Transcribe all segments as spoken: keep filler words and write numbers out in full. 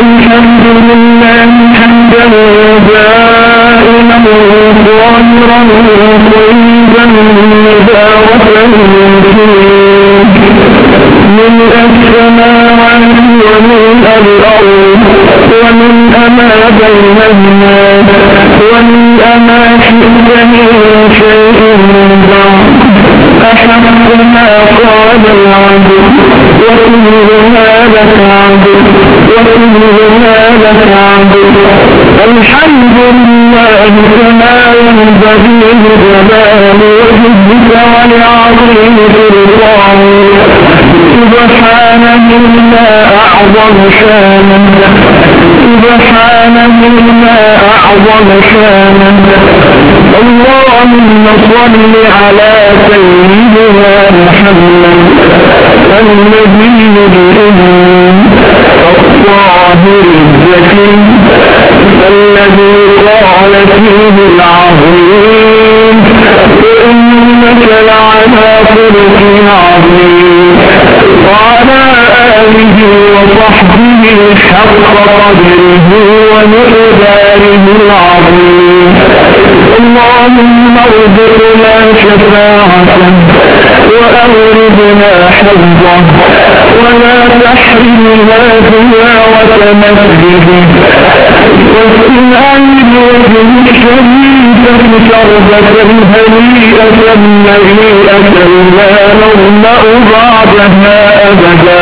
الحمد لله حمدا دائما ظاهرا طيبا مباركا فيه ملء السماوات وملء الأرض وملء ما بينهما وملء ما شئت من شيء بعد أحق ما قال العبد وكلنا لك عبد وكلنا لك عبد الحمد لله كما ينبغي لجلال وجهك ولعظيم سلطانك سبحانه ما أعظم شانك سبحانه ما أعظم شانك اللهم صل على سيدنا محمد النبي الأمين الطاهر الزكي الذي قال فيه العظيم إنك لعلى خلق عظيم وعلى آله وصحبه حق قدره ومقداره العظيم اللهم ارزقنا شفاعته وأوردنا حظه ولا تحرمنا تلاوة مسجده واسم عين وجه الشريفة شربة هنيئة مريئة لا نظمأ بعدها أبدا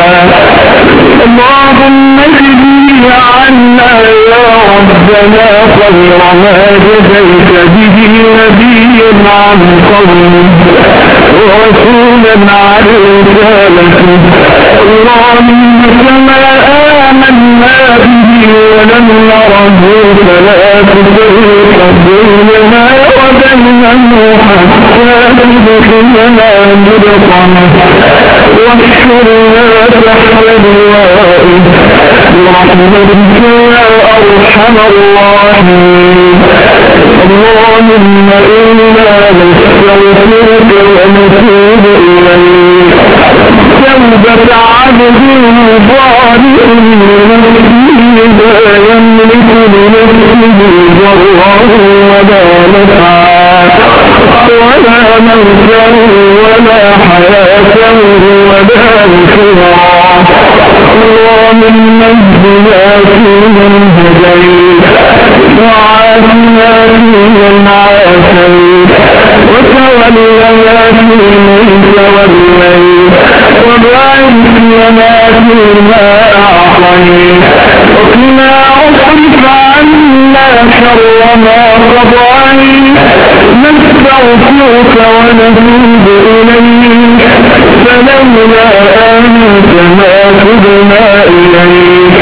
اللهم اجزي عنا يا ربنا خير ما جزيت به نبيا عن قومه ورسولا عن رسالته اللهم كما آمنا به ولم نره فلا تفرق بيننا وبينه حتى تدخلنا مدخله واحشرنا تحت لوائه برحمتك يا أرحم الراحمين اللهم إنا نستغفرك ونتوب إليك توبة عبد ظالم لنفسه لا يملك لنفسه ضرا ولا نفعا ولا موتا ولا حياة ولا نشورا اللهم اهدنا فيمن هديت وعافنا فيمن عافيت وتولنا فيمن توليت وبارك لنا فيما أعطيت وقنا واصرف عنا شر ما قضيت نستغفرك ونتوب إليك فلولا أنت ما تبنا إليك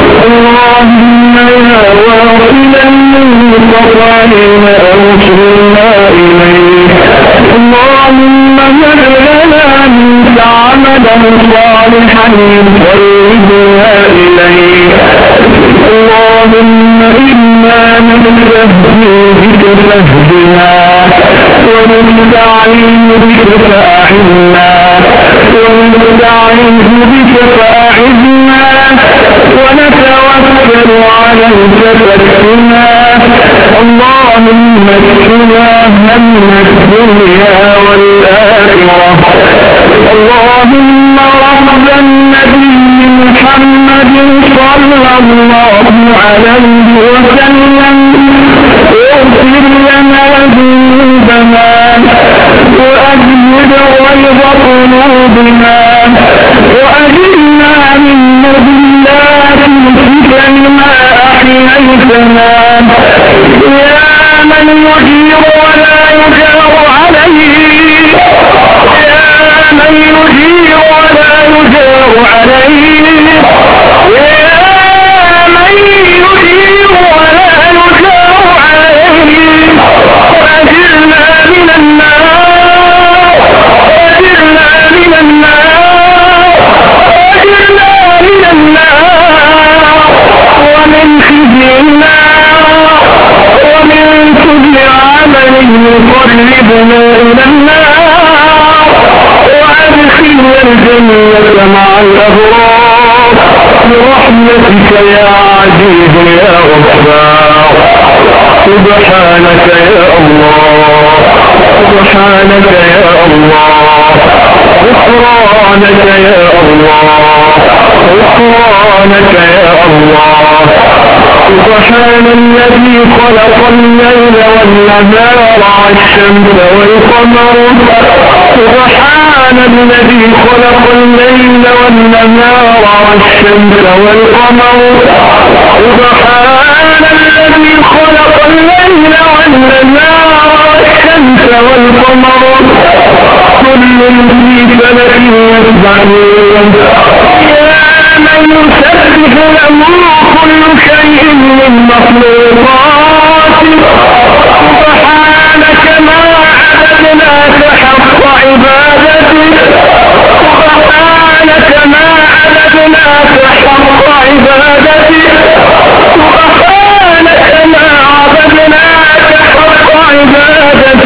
اللهم يا واصلا للمقطعين أوصلنا إليك اللهم هب لنا منك عملا صالحا يقربنا إليك اللهم إنا نستهديك فاهدنا ونستعين بك فأعنا ونستعين بك فأعذنا ونتوكل عليك فاكفنا اللهم اكفنا هم الدنيا والآخرة اللهم رب النبي محمد صلى الله عليه وسلم اغفر لنا ذنوبنا وأجمد غيظ قلوبنا وأجرنا من مضلات الفتن ما أحييتنا يا من يجير ولا يجار عليه يا من يجير ولا يجار عليه يا من يجير ولا يجار عليه أجرنا من النار أجرنا من النار أجرنا من النار ومن خزي النار ومن كل عمل يقربنا إلى النار وأدخلنا الجنة مع الأبرار برحمتك يا عزيز يا غفار سبحانك يا الله سبحانك يا الله غفرانك يا الله غفرانك يا الله سبحان الذي خلق الليل والنهار والشمس والقمر سبحان الذي خلق الليل والنهار والشمس والقمر سبحان الذي خلق الليل والنهار والشمس والقمر كل في فلك يسبحون يا من يسبح له كل شيء من مخلوقاته سبحانك ما عبدناك حق عبادتك سبحانك ما عبدناك حق عبادتك سبحانك ما عبدناك حق عبادتك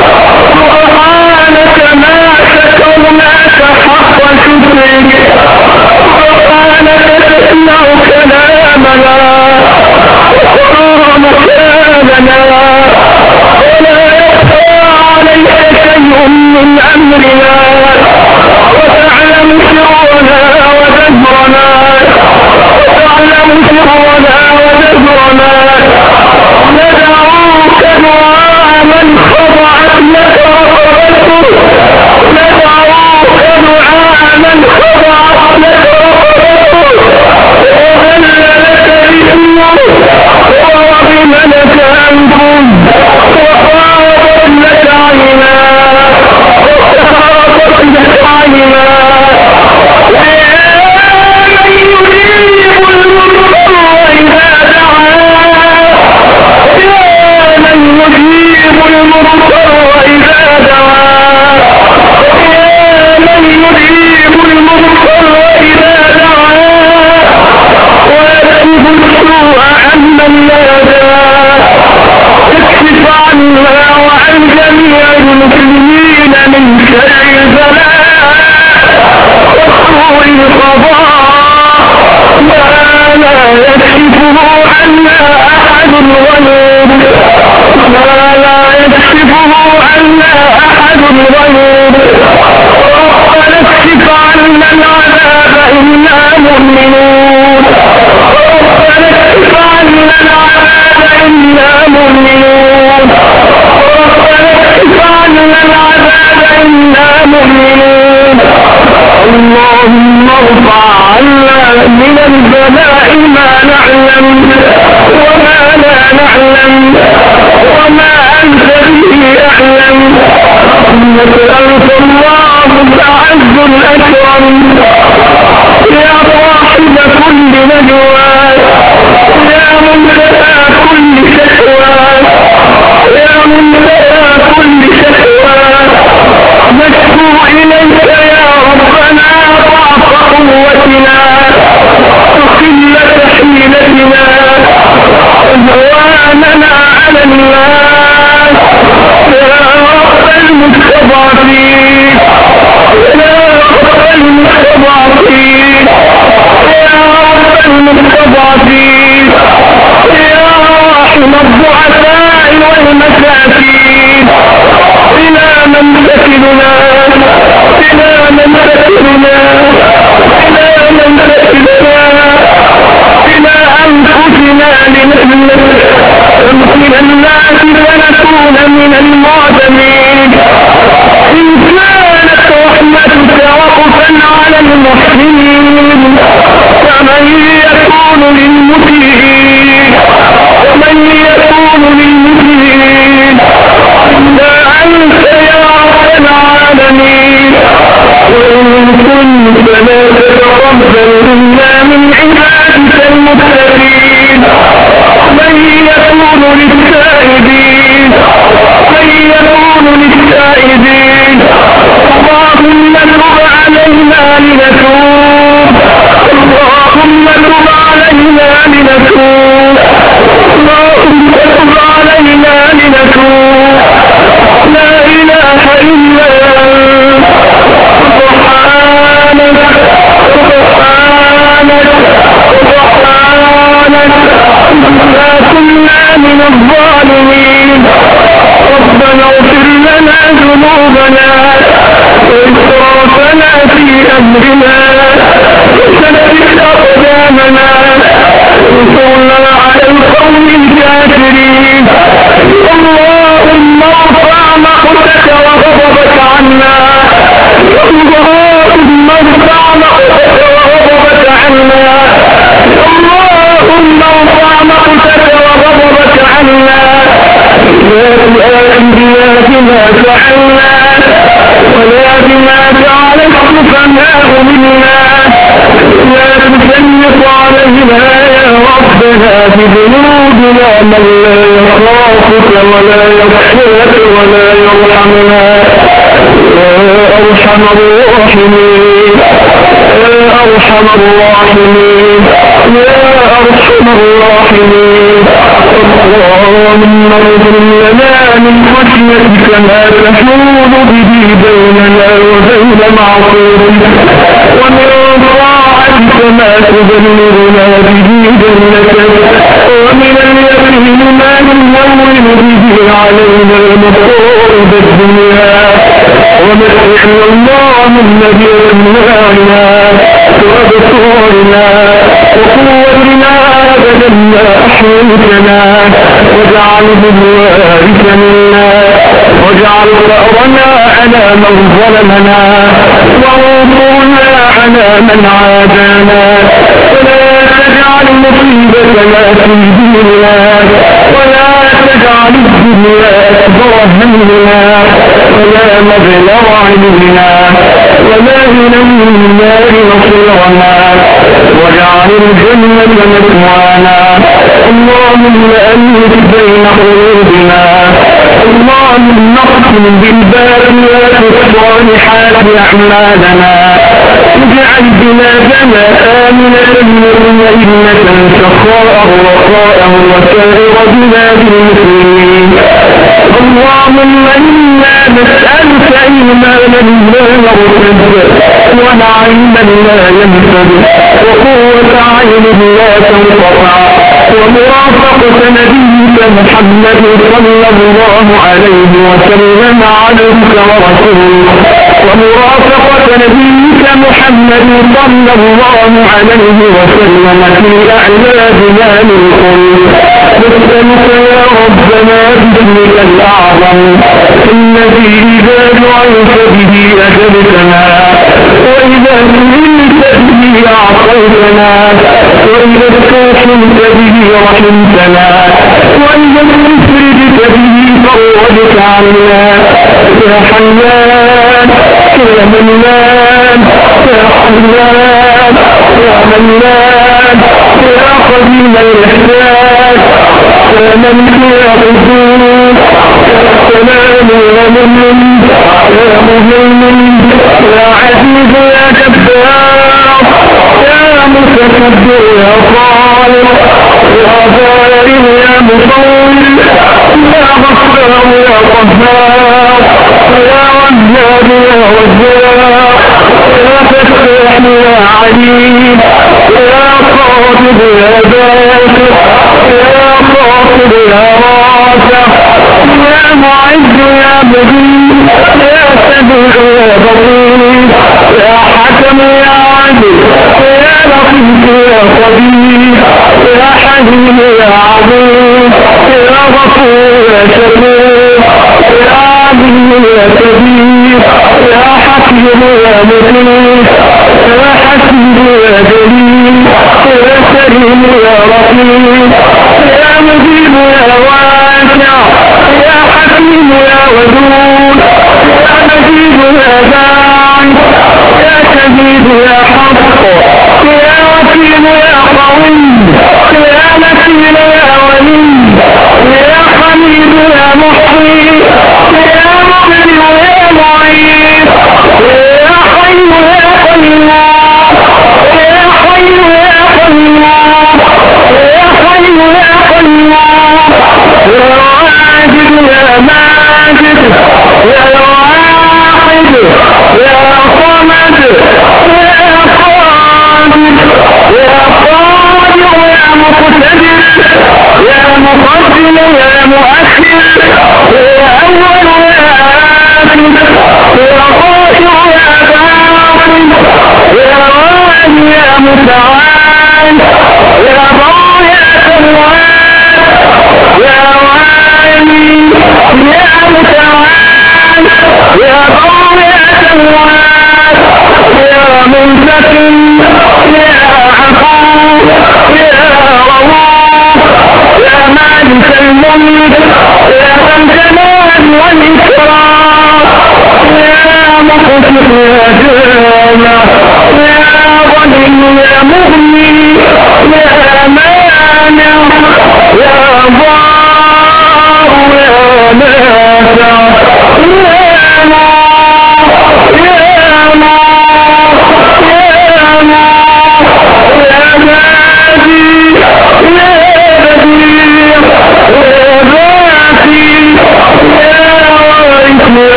سبحانك ما شكرناك حق شكرك سبحانك تسمع كلامنا وترى مكاننا ولا يخفى عليك شيء من امرنا وتعلم سرنا وجهرنا وتعلم سرنا وجهرنا ندعوك دعاء من خضعت لك رقبته ندعوك دعاء من خضعت لك رقبته وهل لك اسمه ورغم لك انفه وخاضت لك عيناه وسهرت لك عيناه من يجيب المضطر إذا دعاه يا من يجيب المضطر إذا دعاه يا من يجيب المضطر إذا دعاه ويكشف السوء عمن ناداه اكشف عنا وعن جميع المسلمين من شر البلاء وسوء القضاء ما لا يكشفه عنا احد غيرك ما لا يكشفه عنا احد غيرك ربنا اكشف عنا العذاب انا مؤمنون ربنا اكشف عنا العذاب انا مؤمنون ربنا اكشف عنا العذاب انا مؤمنون اللهم ارفع عنا من البلاء ما نعلم وما لا نعلم وما انت به اعلم انك انت الله الاعز الاكرم يا صاحب كل نجوى يا منتهى كل شكوى يا منتهى كل شكوى نشكو اليك يا ربنا ضعف قوتنا وقلة حيلتنا هواننا على الناس يا رب المستضعفين يا رب المستضعفين يا رب المستضعفين يا راحم الضعفاء والمساكين إلى من تكلنا إلى من تكلنا إلى من تكلنا إلى أنفسنا لنهلك من الناس فنكون من المعدمين إن كانت رحمتك وقفا على المحسنين فمن يكون للمسيئين ومن يكون للمسيئين إلا أنت يا رب العالمين وإن كنت لا تتقبل منا من عبادك المتقين من يكون للتائبين من يكون للتائبين اللهم تب علينا لنتوب اللهم تب علينا لنتوب وانصرنا على القوم الكافرين. اللهم ارفع مقتك وغضبك عنا. اللهم ارفع مقتك وغضبك عنا. اللهم ارفع مقتك وغضبك عنا. لا تؤاخذنا بما فعلنا ولا بما فعل السفهاء منا. لا تسلط علينا يا ربنا بذنوبنا من لا يخافك ولا يخشاك ولا يرحمنا يا أرحم الراحمين. يا أرحم الراحمين. يا أرحم الراحمين. اللهم اغفر لنا من خشيتك ما تحول به بيننا وبين معصيتك، ومن طاعتك ما تبلغنا به جنتك، ومن اليقين ما نهون به علينا مصائب الدنيا. ومتعنا اللهم بأسماعنا وأبصارنا وقوتنا أبدا ما أحييتنا، واجعله الوارث منا، واجعل ثأرنا على من ظلمنا، وانصرنا على من عادانا، ولا تجعل مصيبتنا في ديننا، ولا تجعل الدنيا أكبر همنا ولا مبلغ علمنا ولا إلى النار مصيرنا، واجعل الجنة مثوانا. اللهم ألف بين قلوبنا. اللهم اقسم بالباقيات الصالحات أعمالنا. اجعل بلادنا آمنة مطمئنة سخاء رخاء وسائر بلاد المسلمين. اللهم إنا نسألك إيمانا لا يرتد، ونعيما لا ينفد، وقوة عين لا تنقطع، ومرافقة نبيك محمد صلى الله عليه وسلم عبدك ورسولك، ومرافقة نبيك محمد صلى الله عليه وسلم في أعلى جنان الخلد. نسألك يا ربنا باسمك الأعظم الذي إذا دعيت به أجبتنا، وإذا سئلت به أعطيتنا، وإذا استوصلت به رحمتنا، وإذا استفردت به فرجت عنا. يا حنان يا منان يا حنان يا منان يا قديم الإحسان يا من يا قدوس يا سلام يا مؤمن يا مهيمن يا عزيز يا جبار يا متكبر يا خالق يا بارئ يا مصور يا غفار يا قهار يا وهاب يا وزاق يا فتاح يا عليم يا قابض يا باسط يا خافض يا رافع يا معز يا مجيد يا سميع يا بصير يا حكم يا عدل يا لطيف يا خبير يا حليم يا عظيم يا غفور يا شكور يا عظيم يا كبير يا حكيم يا مجيد يا حكيم يا جليل يا سليم يا رقيب يا مجيب يا واسع يا حكيم يا ودود يا مجيب يا باعث يا شهيد يا حق يا وكيل يا قوي يا متين يا ولي يا حميد يا محيي يا مغني يا معيد يا حي يا قيوم يا حي يا قيوم يا حي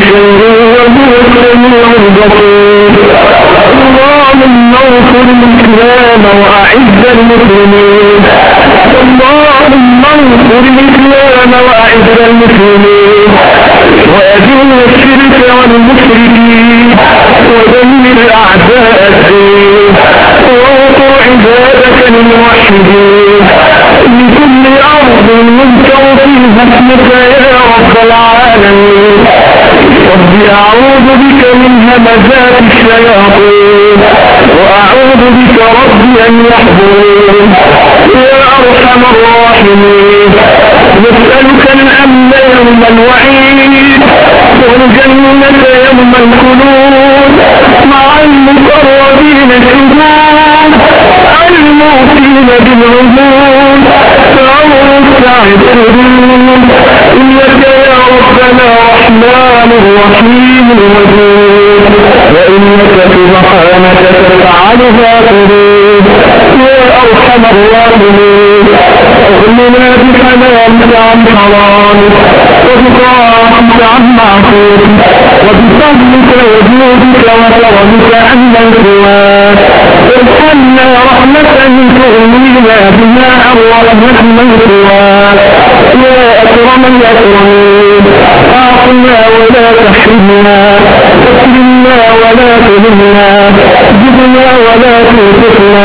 شيء وهو السميع البصير. اللهم انصر الإسلام وأعز المسلمين. اللهم انصر الإسلام وأعز المسلمين وأذل الشرك والمشركين ودمر أعداء الدين وانصر عبادك الموحدين لكل أرض يذكر فيها اسمك يا رب العالمين. رب أعوذ بك من همزات الشياطين وأعوذ بك رب أن يحضرون يا أرحم الراحمين. نسألك الأمن يوم الوعيد والجنة يوم الخلود مع المقربين الشهود الموتين بالعهود فأوسع الحدود إنك يا ربنا رحمن الرحيم الودود وإنك سبحانك تفعلها تريد يا أرحم الراحمين. اغننا بحلالك عن حرامك وبطاعتك عن معصيتك وبفضلك وجودك وكرمك عمن سواك. ارحمنا رحمة تغنينا بما أرحمت من سواك يا أكرم الأكرمين. أعطنا ولا تحرمنا اكرمنا ولا تهنا جبنا ولا تنفقنا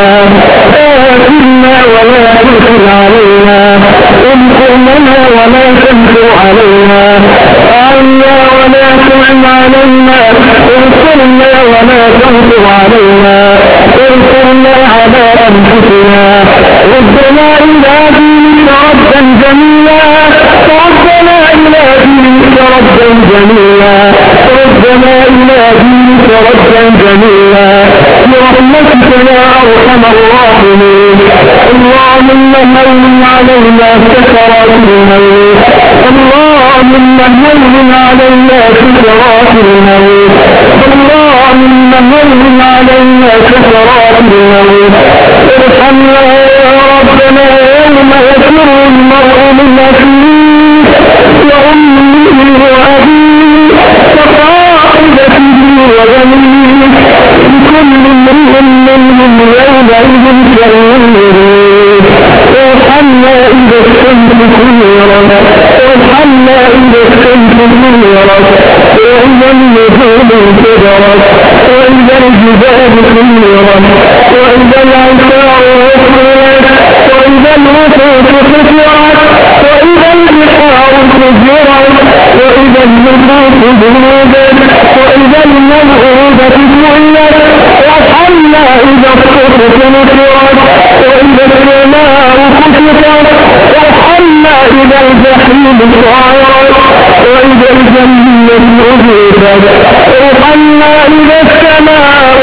آثرنا ولا تنفر علينا انصرنا ولا تنفر علينا أعنا ولا تعن علينا انصرنا ولا تنفر علينا انصرنا على أنفسنا. ربنا إلى دينك ربا جميلا ربنا إلى دينك ربا جميلا ربنا إلى دينك ربا جميلا برحمتك يا أرحم الراحمين. اللهم هون علينا سكرات الموت اللهم هون علينا سكرات الموت اللهم هون علينا سكرات الموت. ارحمنا يا ربنا يوم يفر المرء من أخيه وأمه وأبيه وصاحبته وبنيه لكل امرئ منهم يومئذ شأن يريد. ارحمنا إذا الشمس كورت ارحمنا إذا الشمس كورت وإذا النجوم انكدرت وإذا الجبال سيرت وإذا العشار عطرت وإذا الوقوف فترت وإذا البحار سجرت وإذا النفوس ذنوبت وإذا الموءودة سئلت. ارحمنا إذا الصحف نشرت وإذا السماء كشطت. ارحمنا إذا الجحيم سعرت وإذا الجنة أزلفت. ارحمنا إذا السماء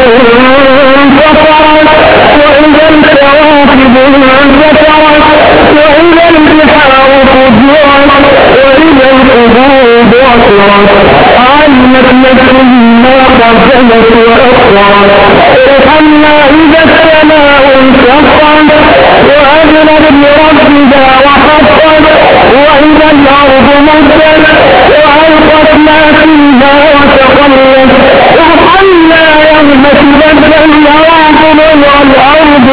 انفطرت وإذا الكواكب انفطرت وإذا البحار فجرت وإذا القبور بعثرت. علمت نفس ما قدمت وأخرت. ارحمنا إذا السماء انشقت وأذنت لربها وحقت وإذا الأرض مدت وألقت ما فيها وتخلت. ارحمنا يوم تبدل الأرض غير الأرض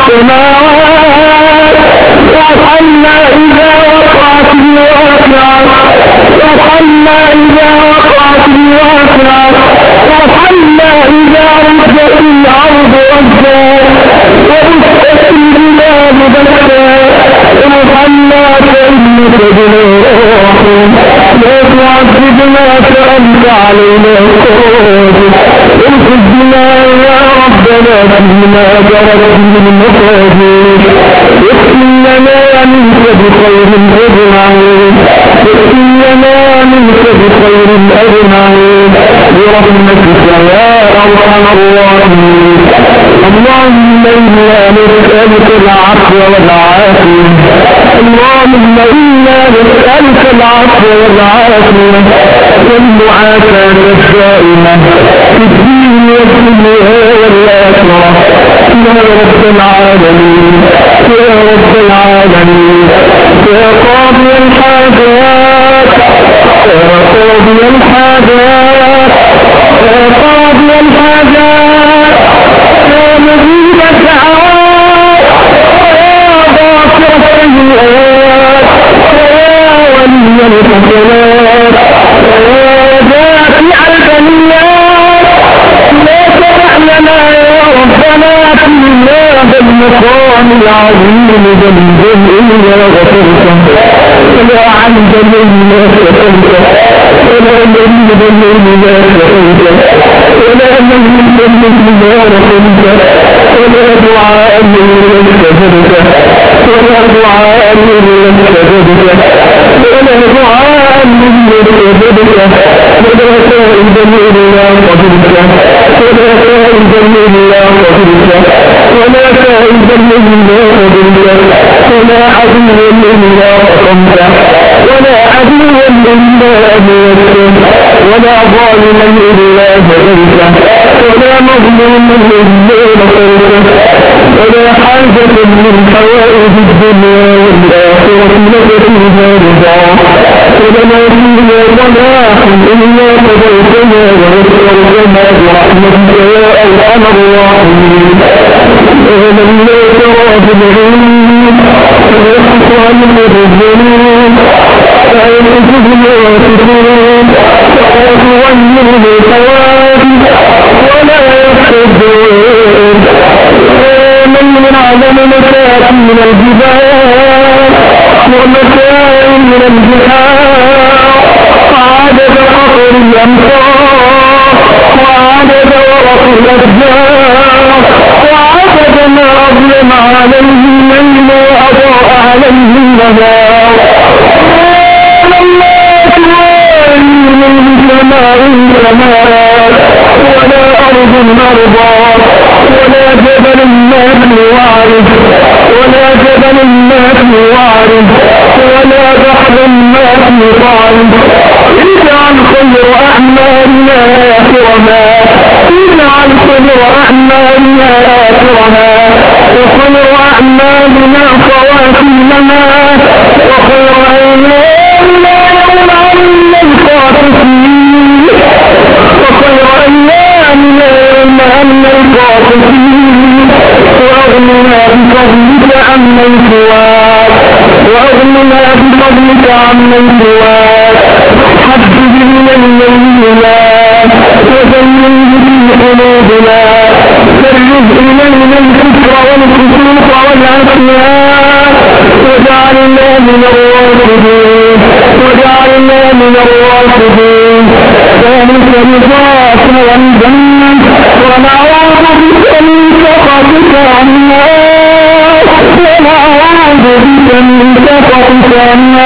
والسماوات. ارحمنا إذا وقعت الواقعة ارحمنا إذا وقعت الواقعة. ارحمنا إذا رجت الأرض رجا وبست البلاد بسا. ارحمنا فإنك بنا رحيم لا تعذبنا فأنت علينا قادر. ارحمنا يا ربنا فيما جرت من المقادير. اغفر لنا منك بخير أجمعين اغفر لنا منك بخير أجمعين برحمتك يا أرحم الراحمين. اللهم إنا نسألك العفو والعافية اللهم إنا نسألك العفو والعافية والمعافاة الدائمة في الدين والدنيا والآخرة يا رب العالمين يا رب العالمين يا قاضي الحاجات قاضي الحاجات قاضي الحاجات يا مجيب الدعوات يا غافر السيئات يا ولي الحسنات يا دافع البليات لا تدع لنا يا ربنا في هذا المقام العظيم ذنبا الا غفرته ولا عن جميل ما شكرته ولا من جميل ما شكرته ولا من جميل ما رحمته ولا دعاء من كفرته ولا دعاء من كفرته ولا دعاء من كفرته ولا سائل جميل ما قبلته ولا سائل جميل ما قبلته ولا سائل جميل ما قبلته ولا عدو إلا رحمته ولا عدو إلا أبيته ولا ظالما إلا جبلته ولا مظلوم إلا نصرته ولا حاجة من حوائج الدنيا والآخرة لك فيها رضا ولا فيها صلاح إلا قضيتنا ويسرتنا برحمتك يا أرحم الراحمين ومن لا ترى في العلم ويحفظ عن الظلوم ويحفظ الواسطين ويغير الحوادث ولا يحفظون ومن من أعظم مكان من الجبال ومكان من البحار وعدد قطر الأمطار وعدد ورق الأشجار وعدد ما أظلم عليه الليل وأضاء عليه النهار ولا توالي من سماء سماوات ولا أرض أرضات ولا جبل ما في وعره ولا جبل ما في وعره ولا بحر ما في طعره اجعل خير أعمالنا آخرها اجعل خير أعمالنا آخرها وخير أعمالنا خواتمها وخير أيامنا يوم علم الخاطفين وخير أيامنا يوم علم الخاطفين وأغننا بفضلك عمن سواك وأغننا بفضلك عمن سواك حبب إلينا الإيمان وزينه في قلوبنا فرج إلينا الكفر والفسوق والعصيان وجعلنا من الراشدين وجعلنا من الراشدين ذلك رضاك والجنة ونعوذ بك من سخطك عنا ونعوذ بك من سخطك عنا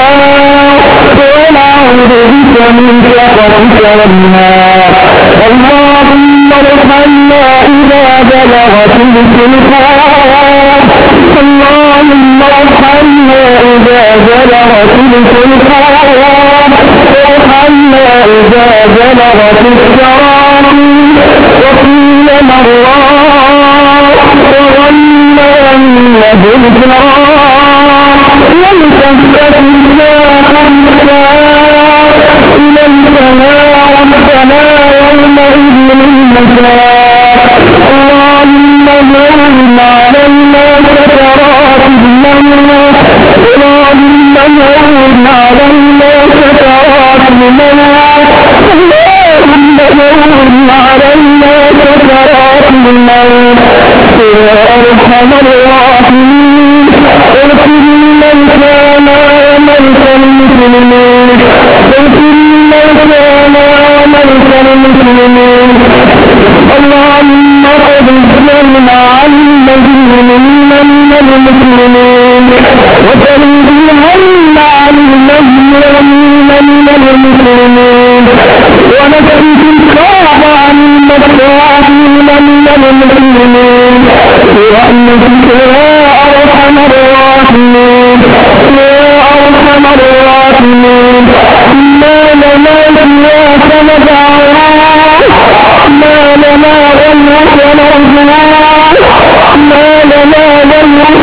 ونعوذ بك من سخطك عنا اللهم ارحمنا إذا بلغت السلطان اللهم ارحمنا إذا بلغت السلطان ارحمنا إذا بلغت التراقي وقيل مرات وغنى أنه الفراق والتفت الساق الساق إليك يا ربنا يومئذ المساق اللهم هون علينا سكرات الموت اللهم هون علينا سكرات الموت اللهم هون علينا سكرات الموت يا أرحم الراحمين اغفر لنا وموتى المسلمين اغفر لنا وموتى المسلمين اللهم قد اجمعنا عن المدينين من المسلمين وتنزلنا عن المدينين من المسلمين ونكفي الكعب عن المساكين من المسلمين برحمتك يا أرحم الراحمين يا أرحم الراحمين ما لنا سواك ندعوه ما لنا غيرك نرجوه ما لنا غيرك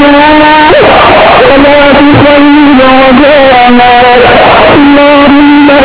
نرجوه ولا تخيل رجاءنا اللهم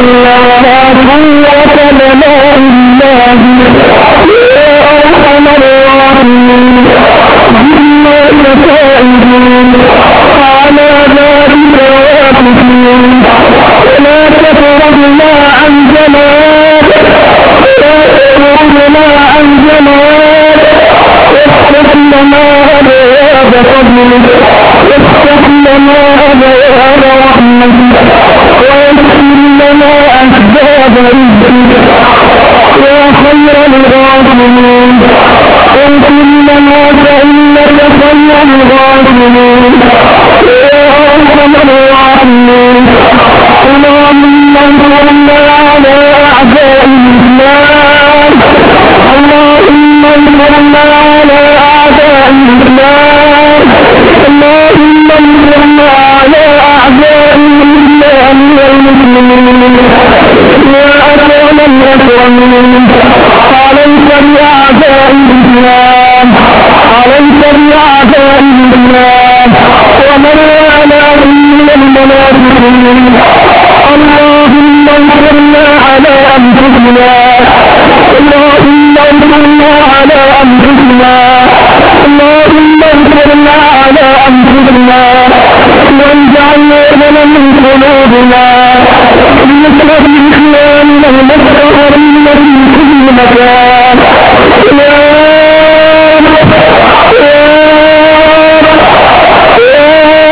ولا قوة لنا إلا بك يا أرحم الراحمين إنا لتائبون على ذلك واقفين ولا تفرضنا عن جمالك ولا تفرضنا عن جمالك وافتح لنا أبواب فضلك وافتح لنا أبواب رحمتك ويسر لنا أسباب رزقك يا خير الغافلين اغفر لنا فإنك خير الغافلين يا أرحم الراحمين اللهم انصرنا على أعداء الإسلام اللهم انصرنا على أعداء الإسلام اللهم انصرنا على أعداء الإسلام والمسلمين يا أكرم الأكرمين عليك بأعداء الإسلام عليك بأعداء الإسلام ومن والاهم من المنافقين اللهم انصرنا على أنفسنا اللهم انصرنا على أنفسنا اللهم انصرنا على أنفسنا واجعلنا لنا من قلوبنا نصرة الإسلام والمستقرين في كل مكان يا رب يا رب يا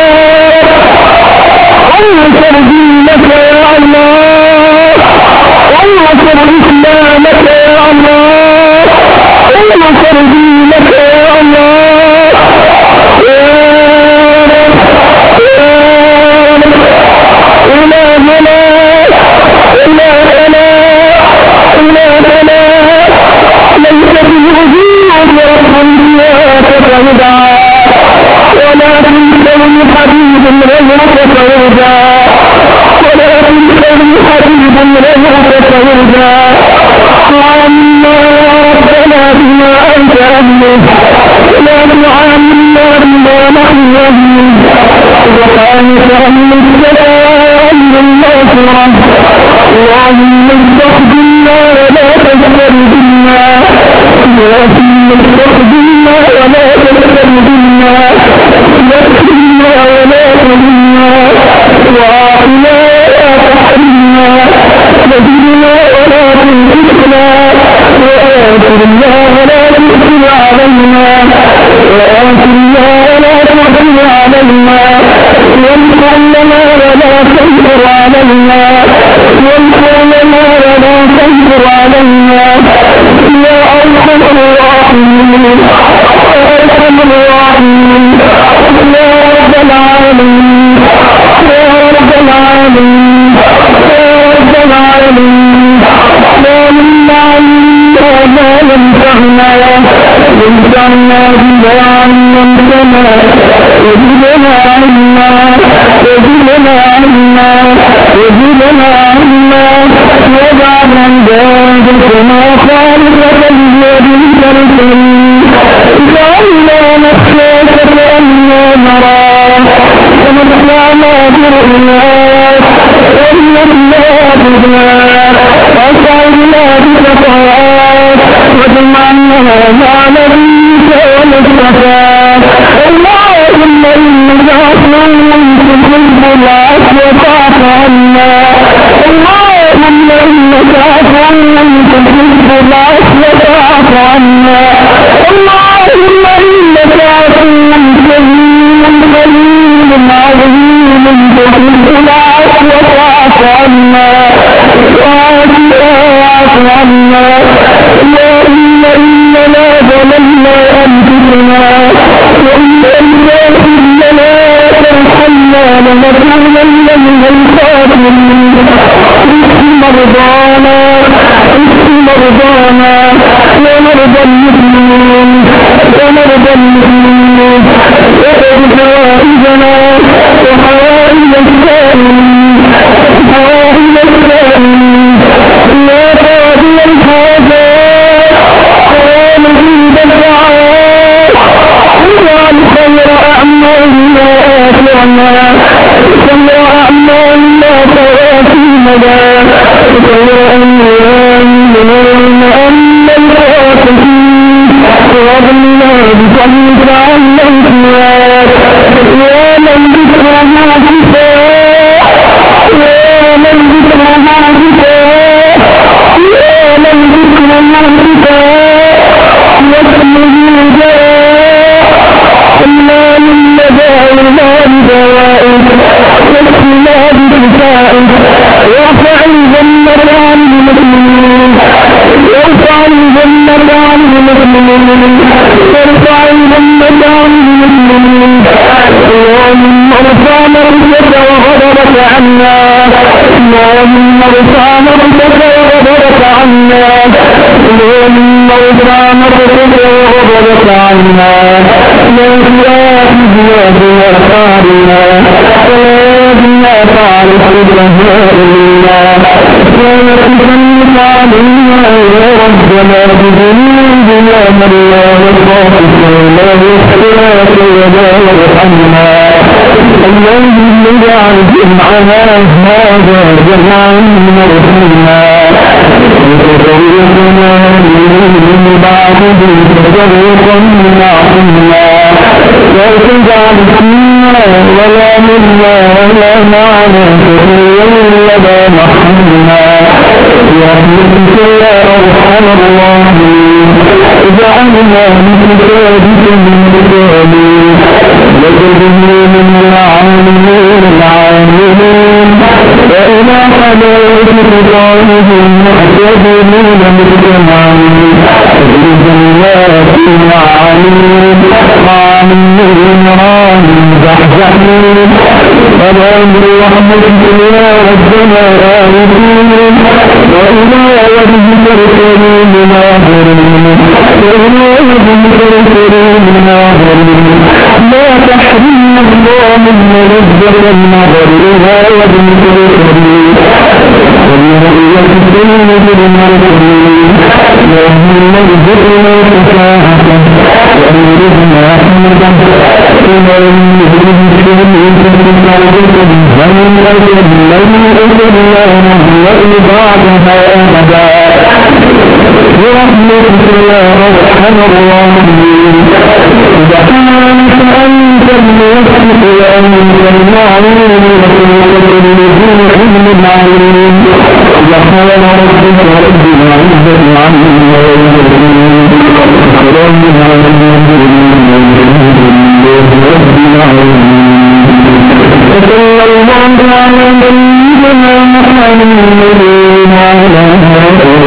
رب انصر دينك يا الله انصر إسلامك يا الله انصر دينك يا الله يا رب يا رب إلهنا إلهنا إلهنا ليس بالوجود والأنبياء تفردا ولكن كون حبيب غيرك فردا ولكن كون حبيب غيرك فردا عنا ربنا بما أنت أهله لا تعاملنا بما نحن أهله سبحانك أهل السلام للناصرة اللهم استخدمنا ولا تستخدمنا اللهم استخدمنا ولا تستخدمنا واكرمنا ولا تهنا وأعطنا ولا تحرمنا وزدنا ولا تنقصنا وآثرنا ولا تؤثر علينا وآثرنا ولا تؤثر علينا وانصر لنا ولا تنصر علينا وانصر لنا ولا تنصر علينا يا أرحم الراحمين أرحم الراحمين يا رب العالمين يا رب العالمين يا رب العالمين لا منا عنا ما ينفعنا ينفعنا بما علمتنا وزدنا عنا وزدنا عنا وزدنا عنا واجعل عبادتنا خالصة لوجهك الكريم اجعلنا نخشاك كأننا نراك ونخشعنا برؤياك وإننا بذاك واسعدنا بتقواك واجمعنا مع نبيك ومصطفاك اللهم إنك عفو تحب العفو فاعف عنا اللهم إنك عفو تحب العفو فاعف عنا اللهم إنك عفو كريم كريم عظيم تحب العفو فاعف عنا واعف عنا اللهم إننا ظلمنا أنفسنا وإن لم تغفر لنا وترحمنا لنكونن من الخاسرين اشف مرضانا اشف مرضانا ومرضى المسلمين ومرضى المسلمين واقض حوائجنا وحوائج السائلين حوائج السائلين يا قاضي الحاجات ويا مجيب الدعوات واجعل خير أعمالنا آخرنا خير أعمالنا خواتيمنا عن المسلمين وارفع الأمة عن المسلمين اللهم ارفع مرضك وغضبك عنا اللهم ارفع مرضك وغضبك عنا اللهم ارفع مرضك وغضبك عنا لا تؤاخذنا بما فعلنا ولا بما فعل الجهالنا ولا تسلط علينا يا ربنا بذنوبنا من لا يخافك ولا يخشاك ولا يرحمنا اللهم اجعل جمعنا هذا جمعا مرحوما وتفرقنا من بعده تفرقا معصوما لا تجعل فينا ولا منا ولا معنا شقيا ولا محروما برحمتك يا ارحم الراحمين اجعلنا من عبادك المكرمين وتجعلنا من العالمين العالمين وإلى حبائبك طالبين محتجبين مجتمعين بجنات العالمين عاملين رامين زحزحين سلام رحمتك يا ربنا آمين وإلى وجهك الكريم ناظرين وإلى وجهك الكريم ناظرين لا تحرمنا الله من لذة النظر إلى وجهك الكريم والرؤية السنة المرسلين اللهم ارزقنا شفاعته وأورثنا رحمته إلى يوم الدين تتقربك بالذنب الذي أجلنا نهلأ بعدها أبدا برحمتك يا أرحم الراحمين سبحانك أنت الموفق وأنت المعين وسلطة الذين علم العليم سبحان ربك رب العزة عما يصفون وسلام على المرسلين رب العالمين وصلى الله على نبينا محمد وعلى آله